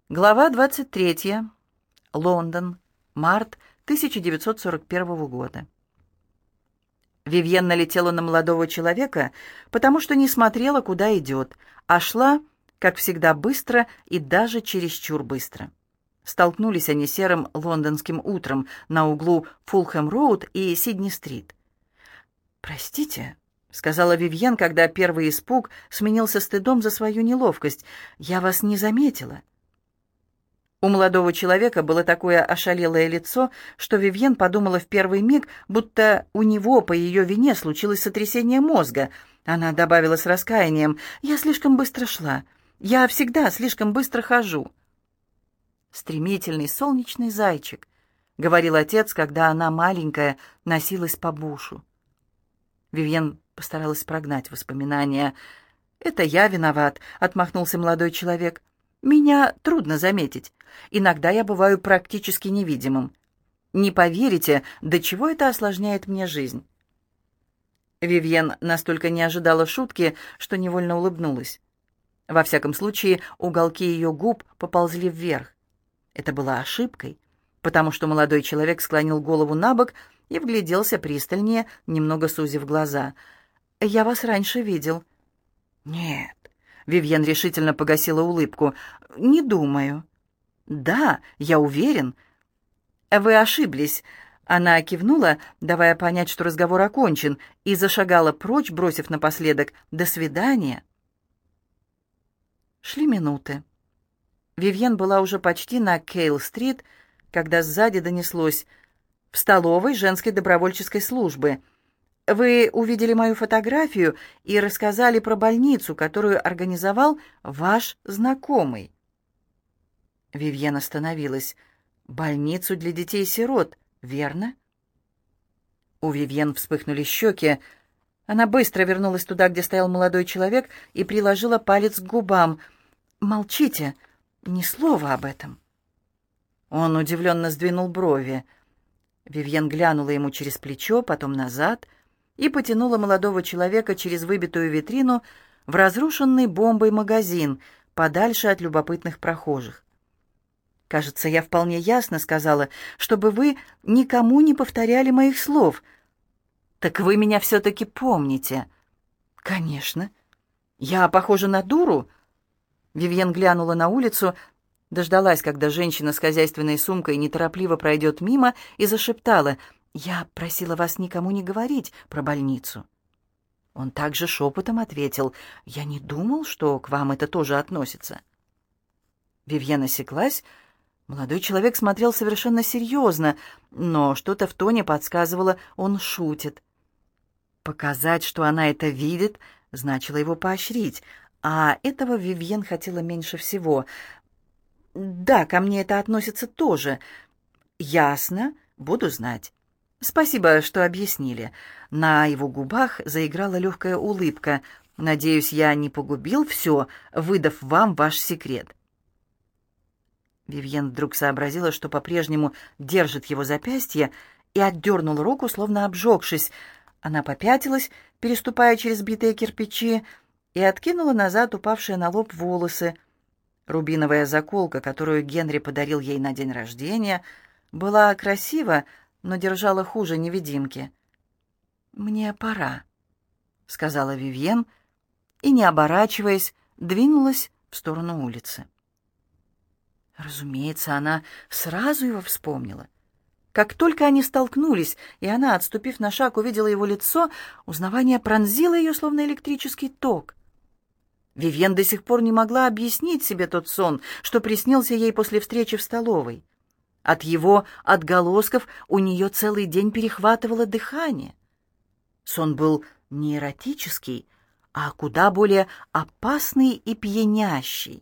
Глава 23. Лондон. Март 1941 года. Вивьен налетела на молодого человека, потому что не смотрела, куда идет, а шла, как всегда, быстро и даже чересчур быстро. Столкнулись они серым лондонским утром на углу Фулхэм-роуд и Сидни-стрит. «Простите», — сказала Вивьен, когда первый испуг сменился стыдом за свою неловкость, — «я вас не заметила». У молодого человека было такое ошалелое лицо, что Вивьен подумала в первый миг, будто у него по ее вине случилось сотрясение мозга. Она добавила с раскаянием: «Я слишком быстро шла. Я всегда слишком быстро хожу». «Стремительный солнечный зайчик», — говорил отец, когда она, маленькая, носилась по бушу. Вивьен постаралась прогнать воспоминания. «Это я виноват», — отмахнулся молодой человек. «Меня трудно заметить. Иногда я бываю практически невидимым. Не поверите, до чего это осложняет мне жизнь». Вивьен настолько не ожидала шутки, что невольно улыбнулась. Во всяком случае, уголки ее губ поползли вверх. Это была ошибкой, потому что молодой человек склонил голову на бок и вгляделся пристальнее, немного сузив глаза. «Я вас раньше видел». «Нет». Вивьен решительно погасила улыбку. «Не думаю». «Да, я уверен». «Вы ошиблись». Она кивнула, давая понять, что разговор окончен, и зашагала прочь, бросив напоследок: «До свидания». Шли минуты. Вивьен была уже почти на Кейл-стрит, когда сзади донеслось: «В столовой женской добровольческой службы. Вы увидели мою фотографию и рассказали про больницу, которую организовал ваш знакомый». Вивьен остановилась. «Больницу для детей-сирот, верно?» У Вивьен вспыхнули щеки. Она быстро вернулась туда, где стоял молодой человек, и приложила палец к губам. «Молчите, ни слова об этом». Он удивленно сдвинул брови. Вивьен глянула ему через плечо, потом назад, и потянула молодого человека через выбитую витрину в разрушенный бомбой магазин, подальше от любопытных прохожих. «Кажется, я вполне ясно сказала, чтобы вы никому не повторяли моих слов. Так вы меня все-таки помните?» «Конечно. Я похожа на дуру?» Вивьен глянула на улицу, дождалась, когда женщина с хозяйственной сумкой неторопливо пройдет мимо, и зашептала: «Я просила вас никому не говорить про больницу». Он также шепотом ответил: «Я не думал, что к вам это тоже относится». Вивьен осеклась. Молодой человек смотрел совершенно серьезно, но что-то в тоне подсказывало: он шутит. Показать, что она это видит, значило его поощрить, а этого Вивьен хотела меньше всего. «Да, ко мне это относится тоже». «Ясно, буду знать. Спасибо, что объяснили». На его губах заиграла легкая улыбка. «Надеюсь, я не погубил все, выдав вам ваш секрет». Вивьен вдруг сообразила, что по-прежнему держит его запястье, и отдернула руку, словно обжегшись. Она попятилась, переступая через битые кирпичи, и откинула назад упавшие на лоб волосы. Рубиновая заколка, которую Генри подарил ей на день рождения, была красива, но держала хуже невидимки. «Мне пора», — сказала Вивьен, и, не оборачиваясь, двинулась в сторону улицы. Разумеется, она сразу его вспомнила. Как только они столкнулись, и она, отступив на шаг, увидела его лицо, узнавание пронзило ее, словно электрический ток. Вивьен до сих пор не могла объяснить себе тот сон, что приснился ей после встречи в столовой. От его отголосков у нее целый день перехватывало дыхание. Сон был не эротический, а куда более опасный и пьянящий.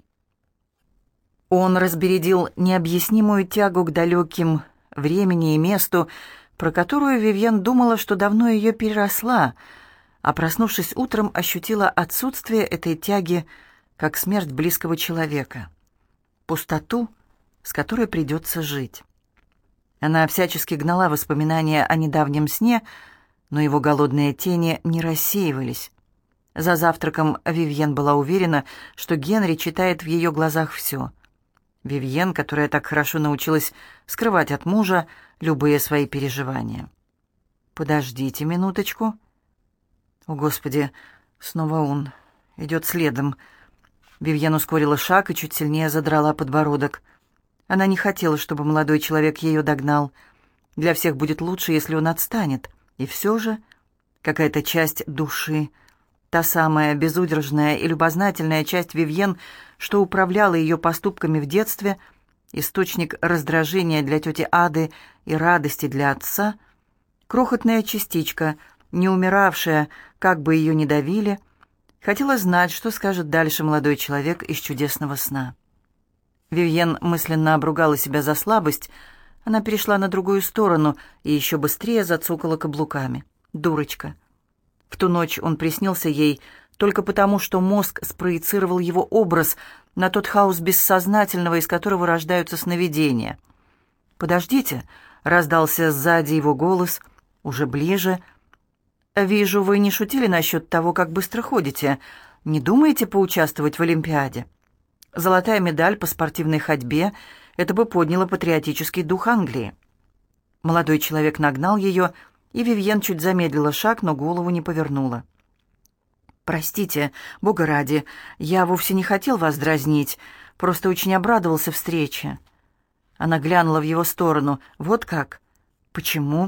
Он разбередил необъяснимую тягу к далеким времени и месту, про которую Вивьен думала, что давно ее переросла, а, проснувшись утром, ощутила отсутствие этой тяги, как смерть близкого человека, пустоту, с которой придется жить. Она всячески гнала воспоминания о недавнем сне, но его голодные тени не рассеивались. За завтраком Вивьен была уверена, что Генри читает в ее глазах все. Вивьен, которая так хорошо научилась скрывать от мужа любые свои переживания. «Подождите минуточку». «О, Господи, снова он. Идет следом». Вивьен ускорила шаг и чуть сильнее задрала подбородок. Она не хотела, чтобы молодой человек ее догнал. Для всех будет лучше, если он отстанет. И все же какая-то часть души, та самая безудержная и любознательная часть Вивьен, что управляла ее поступками в детстве, источник раздражения для тети Ады и радости для отца, крохотная частичка, не умиравшая, как бы ее ни давили, хотела знать, что скажет дальше молодой человек из чудесного сна. Вивьен мысленно обругала себя за слабость. Она перешла на другую сторону и еще быстрее зацокала каблуками. Дурочка. В ту ночь он приснился ей только потому, что мозг спроецировал его образ на тот хаос бессознательного, из которого рождаются сновидения. «Подождите», — раздался сзади его голос, уже ближе. «Вижу, вы не шутили насчет того, как быстро ходите. Не думаете поучаствовать в Олимпиаде? Золотая медаль по спортивной ходьбе — это бы подняло патриотический дух Англии». Молодой человек нагнал ее, и Вивьен чуть замедлила шаг, но голову не повернула. «Простите, Бога ради, я вовсе не хотел вас дразнить, просто очень обрадовался встрече». Она глянула в его сторону. «Вот как? Почему?»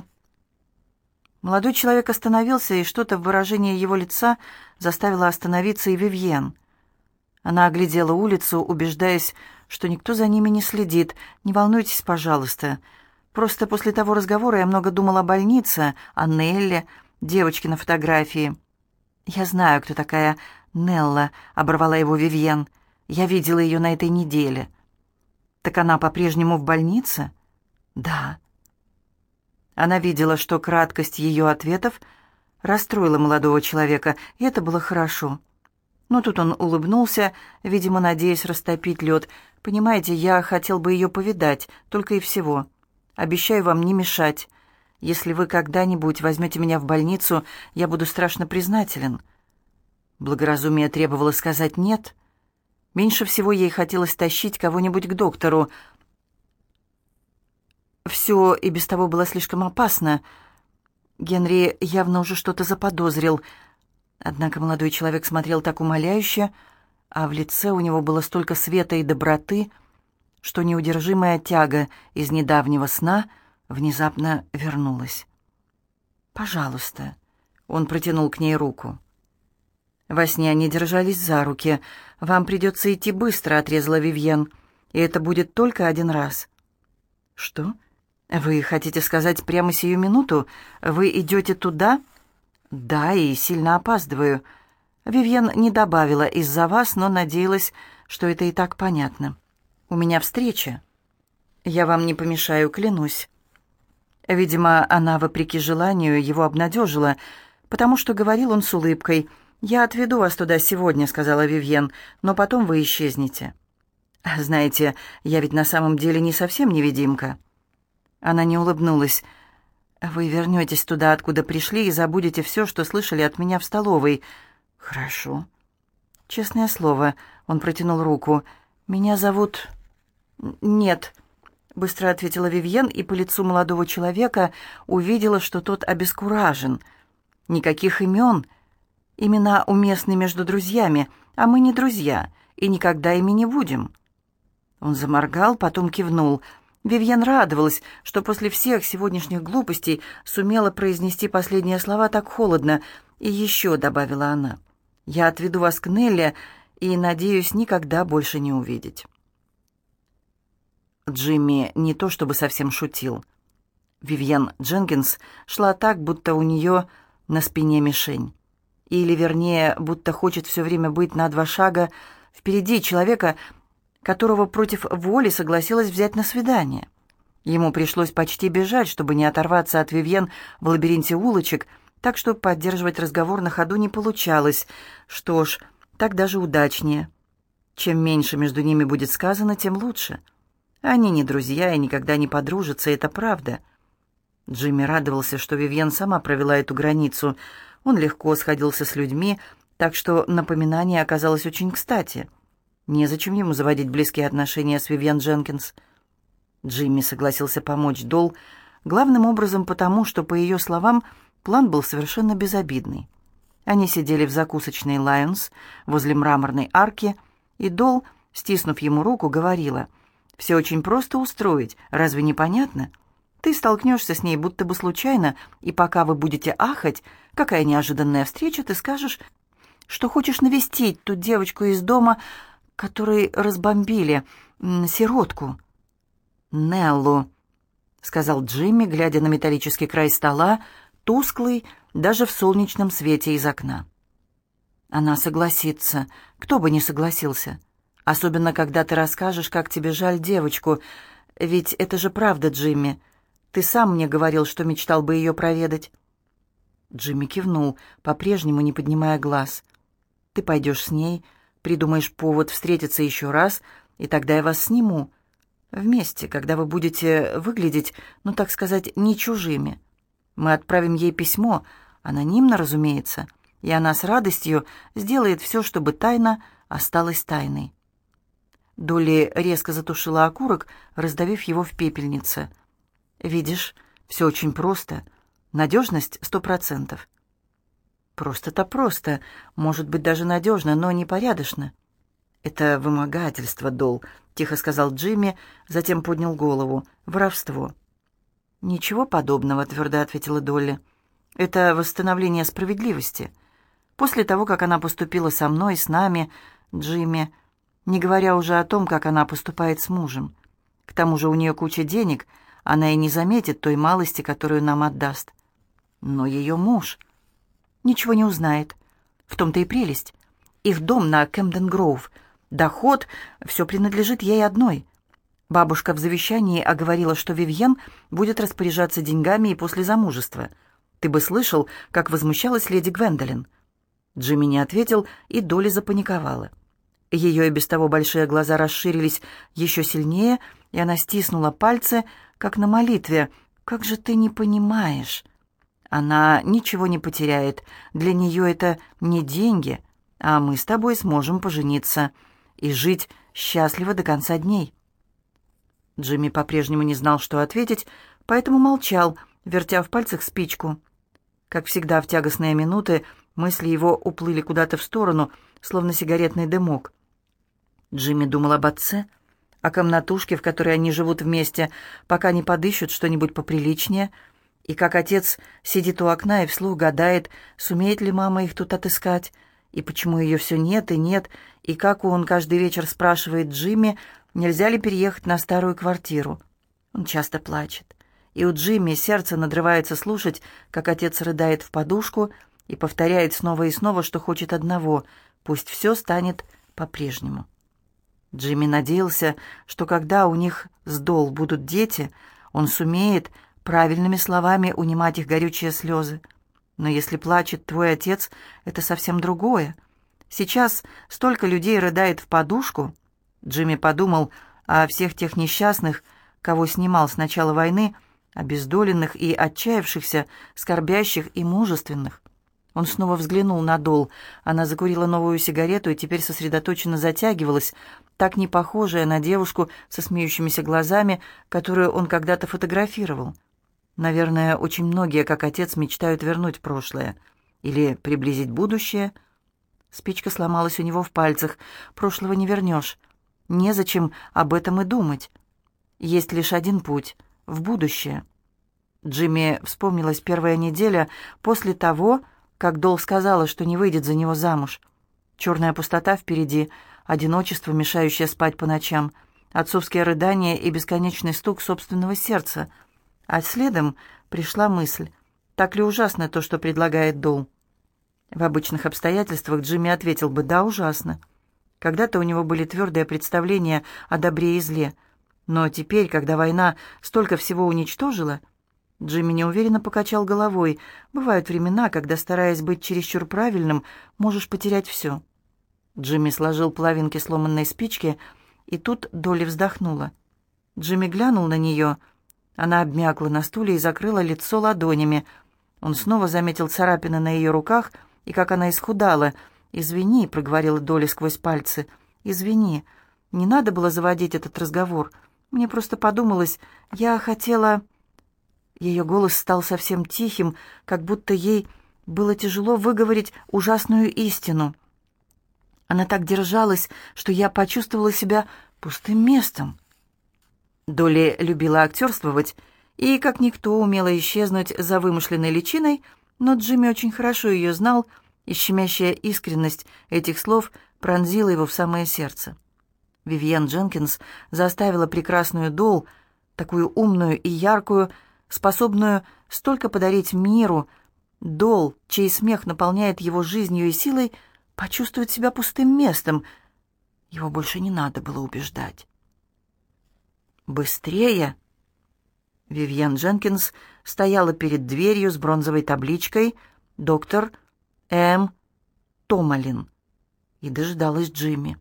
Молодой человек остановился, и что-то в выражении его лица заставило остановиться и Вивьен. Она оглядела улицу, убеждаясь, что никто за ними не следит. «Не волнуйтесь, пожалуйста. Просто после того разговора я много думала о больнице, о Нелле, девочке на фотографии». «Я знаю, кто такая Нелла», — оборвала его Вивьен. «Я видела ее на этой неделе». «Так она по-прежнему в больнице?» «Да». Она видела, что краткость ее ответов расстроила молодого человека, и это было хорошо. Но тут он улыбнулся, видимо, надеясь растопить лед. «Понимаете, я хотел бы ее повидать, только и всего. Обещаю вам не мешать. Если вы когда-нибудь возьмете меня в больницу, я буду страшно признателен». Благоразумие требовало сказать «нет». Меньше всего ей хотелось тащить кого-нибудь к доктору. Все и без того было слишком опасно. Генри явно уже что-то заподозрил. Однако молодой человек смотрел так умоляюще, а в лице у него было столько света и доброты, что неудержимая тяга из недавнего сна внезапно вернулась. «Пожалуйста», — он протянул к ней руку. Во сне они держались за руки. «Вам придется идти быстро», — отрезала Вивьен, — «и это будет только один раз». «Что? Вы хотите сказать прямо сию минуту? Вы идете туда?» «Да, и сильно опаздываю». Вивьен не добавила «из-за вас», но надеялась, что это и так понятно. «У меня встреча. Я вам не помешаю, клянусь». Видимо, она, вопреки желанию, его обнадежила, потому что говорил он с улыбкой. «Я отведу вас туда сегодня», — сказала Вивьен, — «но потом вы исчезнете». «Знаете, я ведь на самом деле не совсем невидимка». Она не улыбнулась. «Вы вернетесь туда, откуда пришли, и забудете все, что слышали от меня в столовой». «Хорошо». «Честное слово», — он протянул руку. «Меня зовут...» «Нет», — быстро ответила Вивьен, и по лицу молодого человека увидела, что тот обескуражен. «Никаких имен. Имена уместны между друзьями, а мы не друзья, и никогда ими не будем». Он заморгал, потом кивнул. Вивьен радовалась, что после всех сегодняшних глупостей сумела произнести последние слова так холодно. «И еще», — добавила она, — «я отведу вас к Нелле и надеюсь никогда больше не увидеть». Джимми не то чтобы совсем шутил. Вивьен Дженкинс шла так, будто у нее на спине мишень. Или, вернее, будто хочет все время быть на 2 шага впереди человека, которого против воли согласилась взять на свидание. Ему пришлось почти бежать, чтобы не оторваться от Вивьен в лабиринте улочек, так что поддерживать разговор на ходу не получалось. Что ж, так даже удачнее. Чем меньше между ними будет сказано, тем лучше. Они не друзья и никогда не подружатся, это правда. Джимми радовался, что Вивьен сама провела эту границу. Он легко сходился с людьми, так что напоминание оказалось очень кстати. Незачем ему заводить близкие отношения с Вивьен Дженкинс. Джимми согласился помочь Дол, главным образом потому, что, по ее словам, план был совершенно безобидный. Они сидели в закусочной «Лайонс» возле мраморной арки, и Дол, стиснув ему руку, говорила: «Все очень просто устроить, разве не понятно? Ты столкнешься с ней будто бы случайно, и пока вы будете ахать, какая неожиданная встреча, ты скажешь, что хочешь навестить ту девочку из дома, который разбомбили, сиротку». «Неллу», — сказал Джимми, глядя на металлический край стола, тусклый даже в солнечном свете из окна. «Она согласится. Кто бы не согласился. Особенно, когда ты расскажешь, как тебе жаль девочку. Ведь это же правда, Джимми. Ты сам мне говорил, что мечтал бы ее проведать». Джимми кивнул, по-прежнему не поднимая глаз. «Ты пойдешь с ней, придумаешь повод встретиться еще раз, и тогда я вас сниму. Вместе, когда вы будете выглядеть, ну, так сказать, не чужими. Мы отправим ей письмо, анонимно, разумеется, и она с радостью сделает все, чтобы тайна осталась тайной». Долли резко затушила окурок, раздавив его в пепельнице. «Видишь, все очень просто. Надежность 100%. Просто-то просто, может быть, даже надежно, но непорядочно». «Это вымогательство, Дол», — тихо сказал Джимми, затем поднял голову. «Воровство». «Ничего подобного», — твердо ответила Долли. «Это восстановление справедливости. После того, как она поступила со мной, с нами, Джимми, не говоря уже о том, как она поступает с мужем. К тому же у нее куча денег, она и не заметит той малости, которую нам отдаст. Но ее муж ничего не узнает. В том-то и прелесть. Их дом на Кэмден-Гроув, доход, все принадлежит ей одной. Бабушка в завещании оговорила, что Вивьен будет распоряжаться деньгами и после замужества. Ты бы слышал, как возмущалась леди Гвендолин». Джимми не ответил, и Долли запаниковала. Ее и без того большие глаза расширились еще сильнее, и она стиснула пальцы, как на молитве. «Как же ты не понимаешь? Она ничего не потеряет. Для нее это не деньги, а мы с тобой сможем пожениться и жить счастливо до конца дней». Джимми по-прежнему не знал, что ответить, поэтому молчал, вертя в пальцах спичку. Как всегда в тягостные минуты мысли его уплыли куда-то в сторону, словно сигаретный дымок. Джимми думал об отце, о комнатушке, в которой они живут вместе, пока не подыщут что-нибудь поприличнее, и как отец сидит у окна и вслух гадает, сумеет ли мама их тут отыскать, и почему ее все нет и нет, и как он каждый вечер спрашивает Джимми, нельзя ли переехать на старую квартиру. Он часто плачет, и у Джимми сердце надрывается слушать, как отец рыдает в подушку и повторяет снова и снова, что хочет одного — пусть все станет по-прежнему. Джимми надеялся, что когда у них с Дол будут дети, он сумеет правильными словами унимать их горючие слезы. Но если плачет твой отец, это совсем другое. Сейчас столько людей рыдает в подушку. Джимми подумал о всех тех несчастных, кого снимал с начала войны, обездоленных и отчаявшихся, скорбящих и мужественных. Он снова взглянул на Дол. Она закурила новую сигарету и теперь сосредоточенно затягивалась, так не похожая на девушку со смеющимися глазами, которую он когда-то фотографировал. Наверное, очень многие, как отец, мечтают вернуть прошлое или приблизить будущее. Спичка сломалась у него в пальцах. Прошлого не вернешь. Незачем об этом и думать. Есть лишь один путь — в будущее. Джимми вспомнилась первая неделя после того, как Дол сказала, что не выйдет за него замуж. Черная пустота впереди, одиночество, мешающее спать по ночам, отцовские рыдания и бесконечный стук собственного сердца. А следом пришла мысль, так ли ужасно то, что предлагает Дол. В обычных обстоятельствах Джимми ответил бы: «Да, ужасно». Когда-то у него были твердые представления о добре и зле, но теперь, когда война столько всего уничтожила, Джимми неуверенно покачал головой. Бывают времена, когда, стараясь быть чересчур правильным, можешь потерять все. Джимми сложил половинки сломанной спички, и тут Долли вздохнула. Джимми глянул на нее. Она обмякла на стуле и закрыла лицо ладонями. Он снова заметил царапины на ее руках и как она исхудала. «Извини», — проговорила Долли сквозь пальцы. «Извини, не надо было заводить этот разговор. Мне просто подумалось, я хотела...» Ее голос стал совсем тихим, как будто ей было тяжело выговорить ужасную истину. Она так держалась, что я почувствовала себя пустым местом. Долли любила актерствовать и, как никто, умела исчезнуть за вымышленной личиной, но Джимми очень хорошо ее знал, и щемящая искренность этих слов пронзила его в самое сердце. Вивьен Дженкинс заставила прекрасную Долл, такую умную и яркую, способную столько подарить миру, Долл, чей смех наполняет его жизнью и силой, почувствовать себя пустым местом. Его больше не надо было убеждать. «Быстрее!» Вивьен Дженкинс стояла перед дверью с бронзовой табличкой «Доктор М. Томалин» и дожидалась Джимми.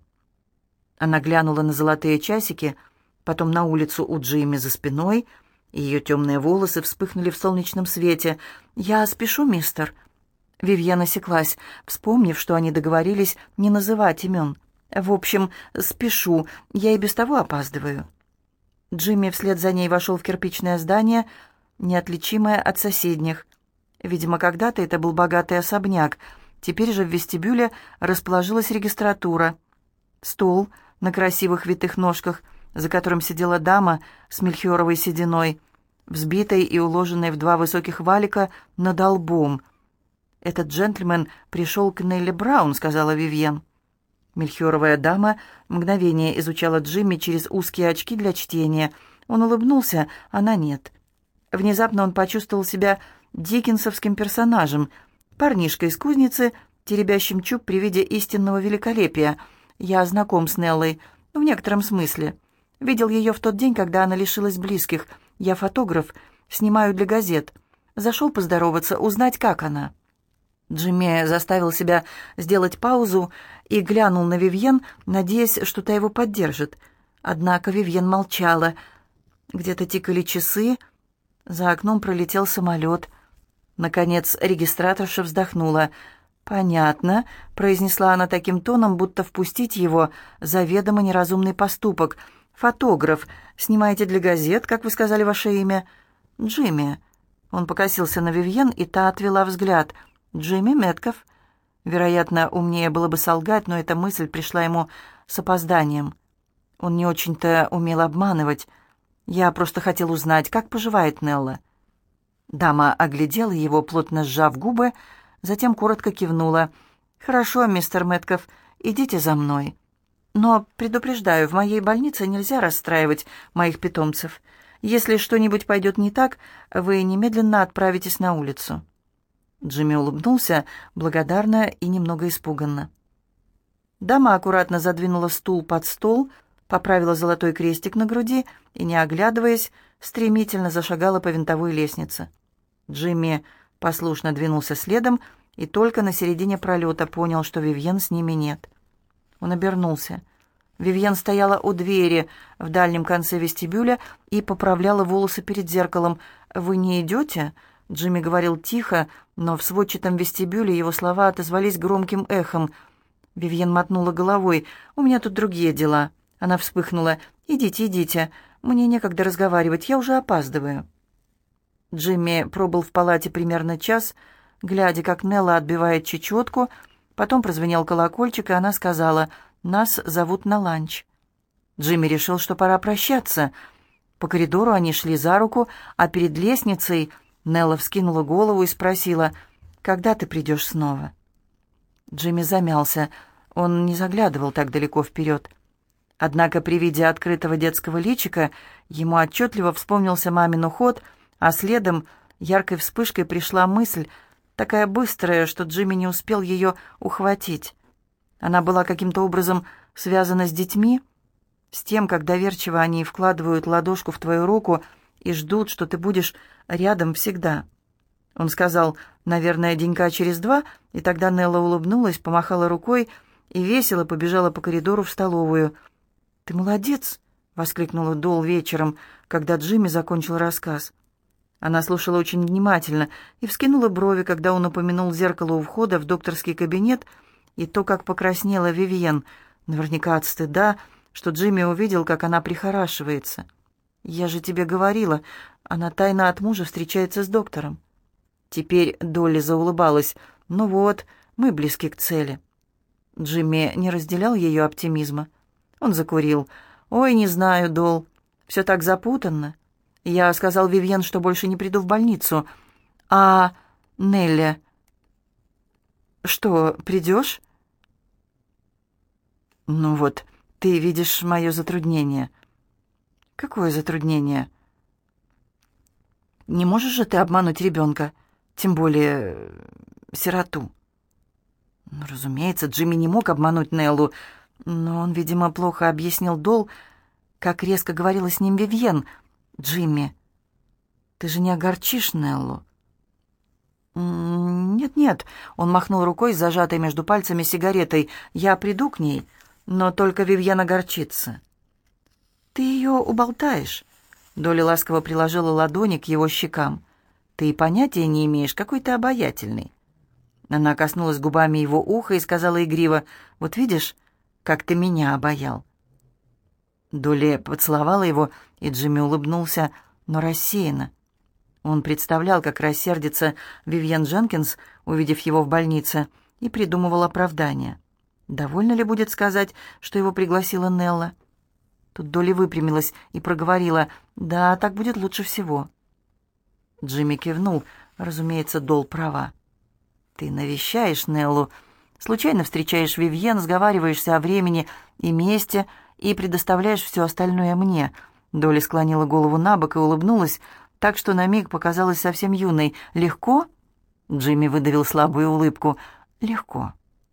Она глянула на золотые часики, потом на улицу у Джимми за спиной, и ее темные волосы вспыхнули в солнечном свете. «Я спешу, мистер». Вивьен осеклась, вспомнив, что они договорились не называть имен. «В общем, спешу, я и без того опаздываю». Джимми вслед за ней вошел в кирпичное здание, неотличимое от соседних. Видимо, когда-то это был богатый особняк, теперь же в вестибюле расположилась регистратура. Стол на красивых витых ножках, за которым сидела дама с мельхиоровой сединой, взбитой и уложенной в два высоких валика над лбом. «Этот джентльмен пришел к Нелли Браун», — сказала Вивьен. Мельхиоровая дама мгновение изучала Джимми через узкие очки для чтения. Он улыбнулся, она нет. Внезапно он почувствовал себя диккенсовским персонажем, парнишкой из кузницы, теребящим чуб при виде истинного великолепия. «Я знаком с Неллой, в некотором смысле. Видел ее в тот день, когда она лишилась близких. Я фотограф, снимаю для газет. Зашел поздороваться, узнать, как она». Джимми заставил себя сделать паузу и глянул на Вивьен, надеясь, что та его поддержит. Однако Вивьен молчала. Где-то тикали часы, за окном пролетел самолет. Наконец регистраторша вздохнула. «Понятно», — произнесла она таким тоном, будто впустить его — заведомо неразумный поступок. «Фотограф. Снимаете для газет, как вы сказали ваше имя?» «Джимми». Он покосился на Вивьен, и та отвела взгляд. «Джимми Метков». Вероятно, умнее было бы солгать, но эта мысль пришла ему с опозданием. Он не очень-то умел обманывать. «Я просто хотел узнать, как поживает Нелла». Дама оглядела его, плотно сжав губы, затем коротко кивнула. «Хорошо, мистер Метков, идите за мной. Но, предупреждаю, в моей больнице нельзя расстраивать моих питомцев. Если что-нибудь пойдет не так, вы немедленно отправитесь на улицу». Джимми улыбнулся, благодарно и немного испуганно. Дама аккуратно задвинула стул под стол, поправила золотой крестик на груди и, не оглядываясь, стремительно зашагала по винтовой лестнице. Джимми послушно двинулся следом и только на середине пролета понял, что Вивьен с ними нет. Он обернулся. Вивьен стояла у двери в дальнем конце вестибюля и поправляла волосы перед зеркалом. «Вы не идете?» Джимми говорил тихо, но в сводчатом вестибюле его слова отозвались громким эхом. Вивьен мотнула головой. «У меня тут другие дела». Она вспыхнула. «Идите, идите. Мне некогда разговаривать, я уже опаздываю». Джимми пробыл в палате примерно час, глядя, как Нелла отбивает чечетку. Потом прозвенел колокольчик, и она сказала: «Нас зовут на ланч». Джимми решил, что пора прощаться. По коридору они шли за руку, а перед лестницей Нелла вскинула голову и спросила: «Когда ты придешь снова?» Джимми замялся. Он не заглядывал так далеко вперед. Однако при виде открытого детского личика ему отчетливо вспомнился мамин уход, а следом яркой вспышкой пришла мысль, такая быстрая, что Джимми не успел ее ухватить. Она была каким-то образом связана с детьми, с тем, как доверчиво они вкладывают ладошку в твою руку и ждут, что ты будешь рядом всегда. Он сказал: «Наверное, денька через 2», и тогда Нелла улыбнулась, помахала рукой и весело побежала по коридору в столовую. «Ты молодец!» — воскликнула Долл вечером, когда Джимми закончил рассказ. Она слушала очень внимательно и вскинула брови, когда он упомянул зеркало у входа в докторский кабинет и то, как покраснела Вивьен. Наверняка от стыда, что Джимми увидел, как она прихорашивается. «Я же тебе говорила, она тайно от мужа встречается с доктором». Теперь Долли заулыбалась. «Ну вот, мы близки к цели». Джимми не разделял ее оптимизма. Он закурил. «Ой, не знаю, Дол, все так запутанно. Я сказал Вивьен, что больше не приду в больницу. А Нелли... Что, придешь?» «Ну вот, ты видишь мое затруднение». «Какое затруднение?» «Не можешь же ты обмануть ребенка, тем более сироту?» Ну, разумеется, Джимми не мог обмануть Неллу, но он, видимо, плохо объяснил Дол, как резко говорила с ним Вивьен. «Джимми, ты же не огорчишь Неллу?» «Нет-нет», — он махнул рукой с зажатой между пальцами сигаретой. «Я приду к ней, но только Вивьен огорчится». «Ты ее уболтаешь?» Долли ласково приложила ладони к его щекам. «Ты и понятия не имеешь, какой ты обаятельный». Она коснулась губами его уха и сказала игриво: «Вот видишь, как ты меня обаял». Долли поцеловала его, и Джимми улыбнулся, но рассеянно. Он представлял, как рассердится Вивьен Дженкинс, увидев его в больнице, и придумывал оправдание. Довольно ли будет сказать, что его пригласила Нелла? Тут Долли выпрямилась и проговорила: «Да, так будет лучше всего». Джимми кивнул. Разумеется, Дол права. «Ты навещаешь Неллу, случайно встречаешь Вивьен, сговариваешься о времени и месте и предоставляешь все остальное мне». Долли склонила голову на бок и улыбнулась, так что на миг показалась совсем юной. «Легко?» Джимми выдавил слабую улыбку. «Легко».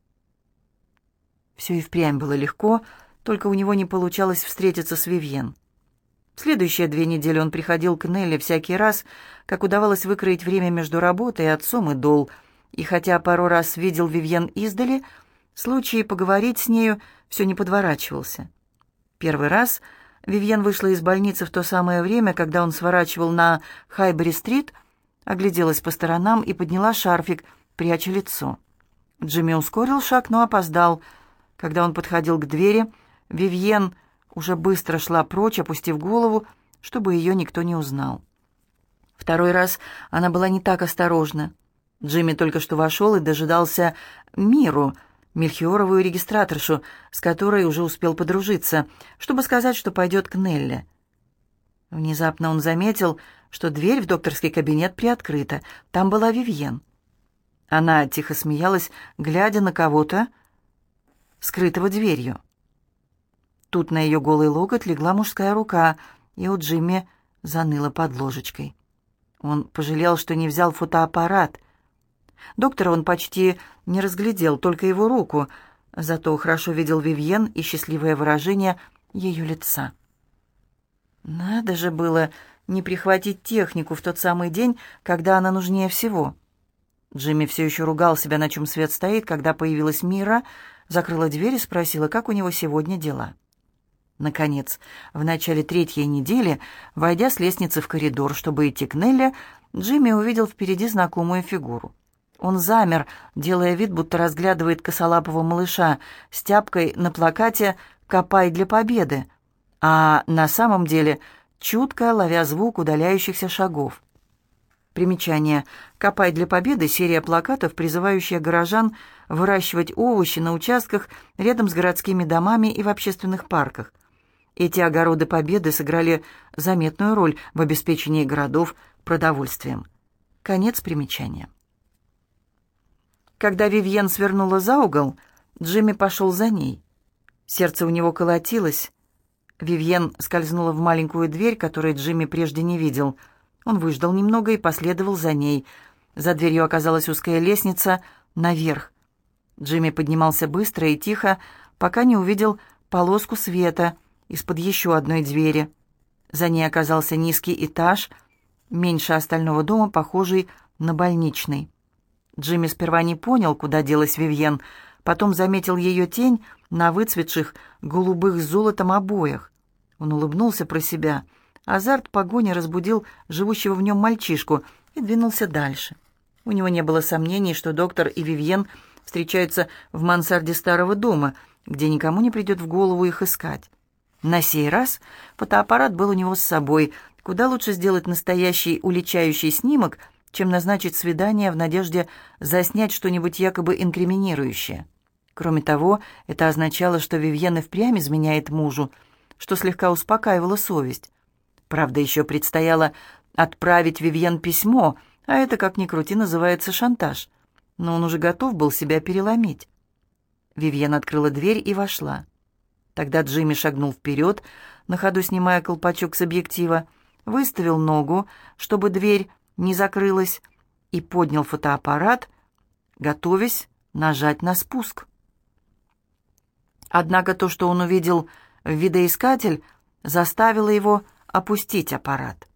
Все и впрямь было легко, только у него не получалось встретиться с Вивьен. В следующие 2 недели он приходил к Нелли всякий раз, как удавалось выкроить время между работой, отцом и Дол, и хотя пару раз видел Вивьен издали, случай поговорить с нею все не подворачивался. Первый раз Вивьен вышла из больницы в то самое время, когда он сворачивал на Хайбери-стрит, огляделась по сторонам и подняла шарфик, пряча лицо. Джимми ускорил шаг, но опоздал. Когда он подходил к двери, Вивьен уже быстро шла прочь, опустив голову, чтобы ее никто не узнал. Второй раз она была не так осторожна. Джимми только что вошел и дожидался Миру, мельхиоровую регистраторшу, с которой уже успел подружиться, чтобы сказать, что пойдет к Нелле. Внезапно он заметил, что дверь в докторский кабинет приоткрыта. Там была Вивьен. Она тихо смеялась, глядя на кого-то, скрытого дверью. Тут на ее голый локоть легла мужская рука, и у Джимми заныло под ложечкой. Он пожалел, что не взял фотоаппарат. Доктора он почти не разглядел, только его руку, зато хорошо видел Вивьен и счастливое выражение ее лица. Надо же было не прихватить технику в тот самый день, когда она нужнее всего. Джимми все еще ругал себя, на чем свет стоит, когда появилась Мира, закрыла дверь и спросила, как у него сегодня дела. Наконец, в начале 3-й недели, войдя с лестницы в коридор, чтобы идти к Нелле, Джимми увидел впереди знакомую фигуру. Он замер, делая вид, будто разглядывает косолапого малыша с тяпкой на плакате «Копай для победы», а на самом деле чутко ловя звук удаляющихся шагов. Примечание. «Копай для победы» — серия плакатов, призывающая горожан выращивать овощи на участках рядом с городскими домами и в общественных парках. Эти огороды победы сыграли заметную роль в обеспечении городов продовольствием. Конец примечания. Когда Вивьен свернула за угол, Джимми пошел за ней. Сердце у него колотилось. Вивьен скользнула в маленькую дверь, которую Джимми прежде не видел. Он выждал немного и последовал за ней. За дверью оказалась узкая лестница наверх. Джимми поднимался быстро и тихо, пока не увидел полоску света из-под еще одной двери. За ней оказался низкий этаж, меньше остального дома, похожий на больничный. Джимми сперва не понял, куда делась Вивьен, потом заметил ее тень на выцветших голубых с золотом обоях. Он улыбнулся про себя. Азарт погони разбудил живущего в нем мальчишку и двинулся дальше. У него не было сомнений, что доктор и Вивьен встречаются в мансарде старого дома, где никому не придет в голову их искать. На сей раз фотоаппарат был у него с собой. Куда лучше сделать настоящий уличающий снимок, чем назначить свидание в надежде заснять что-нибудь якобы инкриминирующее. Кроме того, это означало, что Вивьен и впрямь изменяет мужу, что слегка успокаивало совесть. Правда, еще предстояло отправить Вивьен письмо, а это, как ни крути, называется шантаж. Но он уже готов был себя переломить. Вивьен открыла дверь и вошла. Тогда Джимми шагнул вперед, на ходу снимая колпачок с объектива, выставил ногу, чтобы дверь не закрылась, и поднял фотоаппарат, готовясь нажать на спуск. Однако то, что он увидел в видоискатель, заставило его опустить аппарат.